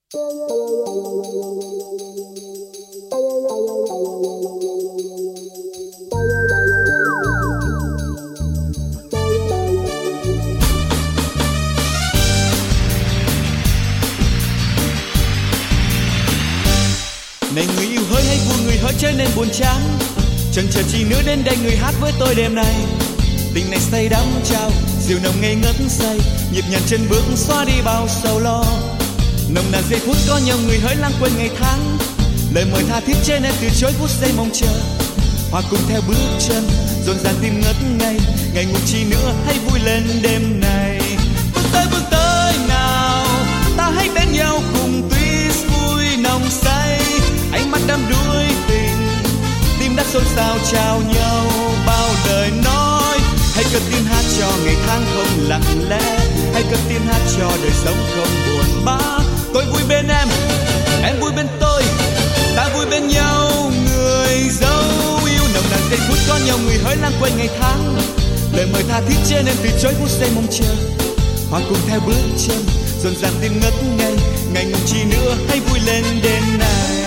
Này người yêu hỡi hay buồn người hỡi trở nên buồn chán, chẳng chờ chi nữa đến đây người hát với tôi đêm nay. Tình này say đắm trao dịu nồng ngây ngất say, nhịp nhàng chân bước xóa đi bao sầu lo. Nồng nàn giây phút có nhau người hỡi lãng quên ngày tháng, lời mời tha thiết trên em từ chối phút giây mong chờ. Hòa cùng theo bước chân rộn ràng tim ngất ngây, ngày ngủ chi nữa hãy vui lên đêm này. Bước tới nào ta hãy bên nhau cùng twist vui nồng say, ánh mắt đắm đuối tình, tim đã xôn xao chào nhau bao lời nói. Hãy cất tiếng hát cho ngày tháng không lặng lẽ, hãy cất tiếng hát cho đời sống không buồn bã. Tôi vui bên em vui bên tôi, ta vui bên nhau người dấu yêu. Nồng nàn giây phút có nhau người hỡi lãng quên ngày tháng, lời mời tha thiết trên em từ chối phút giây mong chờ. Hòa cùng theo bước chân rộn ràng tim ngất ngây, ngày ngủ chi nữa hãy vui lên đêm này.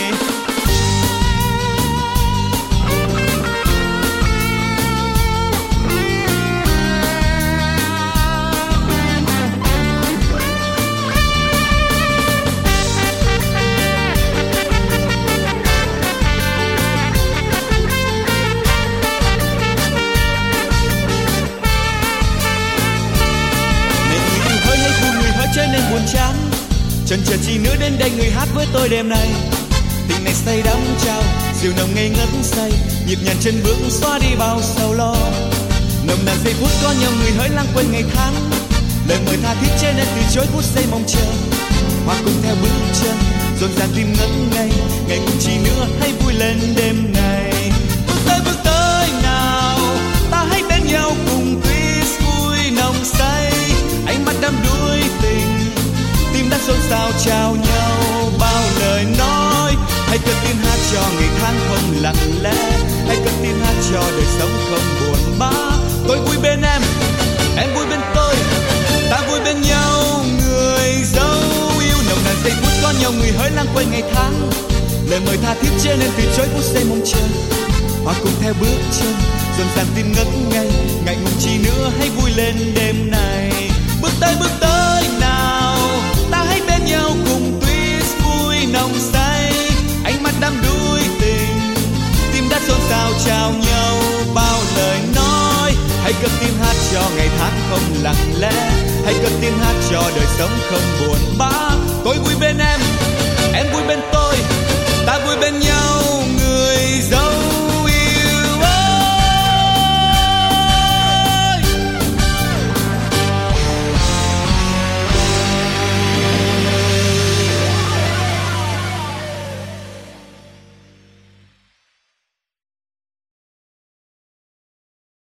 Trở nên buồn chán, chẳng chờ chi nữa đến đây người hát với tôi đêm nay. Tình này say đắm trao dịu nồng ngây ngất say, nhịp nhàng chân bước xóa đi bao sầu lo. Nồng nàn giây phút có nhau người hỡi lãng quên ngày tháng, lời mời tha thiết trên em từ chối phút giây mong chờ. Hòa cùng theo bước chân rộn ràng tim ngất ngây, ngày ngủ chi nữa hãy vui lên đêm này. Bước tới nào ta hãy bên nhau cùng twist vui nồng say, ánh mắt đắm đuối tình, tim đã xôn xao chào nhau bao lời nói. Hãy cất tiếng hát cho ngày tháng không lặng lẽ, hãy cất tiếng hát cho đời sống không buồn bã. Tôi vui bên em vui bên tôi, ta vui bên nhau người dấu yêu. Nồng nàn giây phút có nhau người hỡi lãng quên ngày tháng, lời mời tha thiết trên em từ chối phút giây mong chờ. Hòa cùng theo bước chân rộn ràng tim ngất ngây, ngày ngủ chi nữa hãy vui lên đêm này. Bước tới nào ta hãy bên nhau cùng twist vui nồng say, ánh mắt đắm đuối tình, tim đã xôn xao chào nhau bao lời nói. Hãy cất tiếng hát cho ngày tháng không lặng lẽ, hãy cất tiếng hát cho đời sống không buồn bã.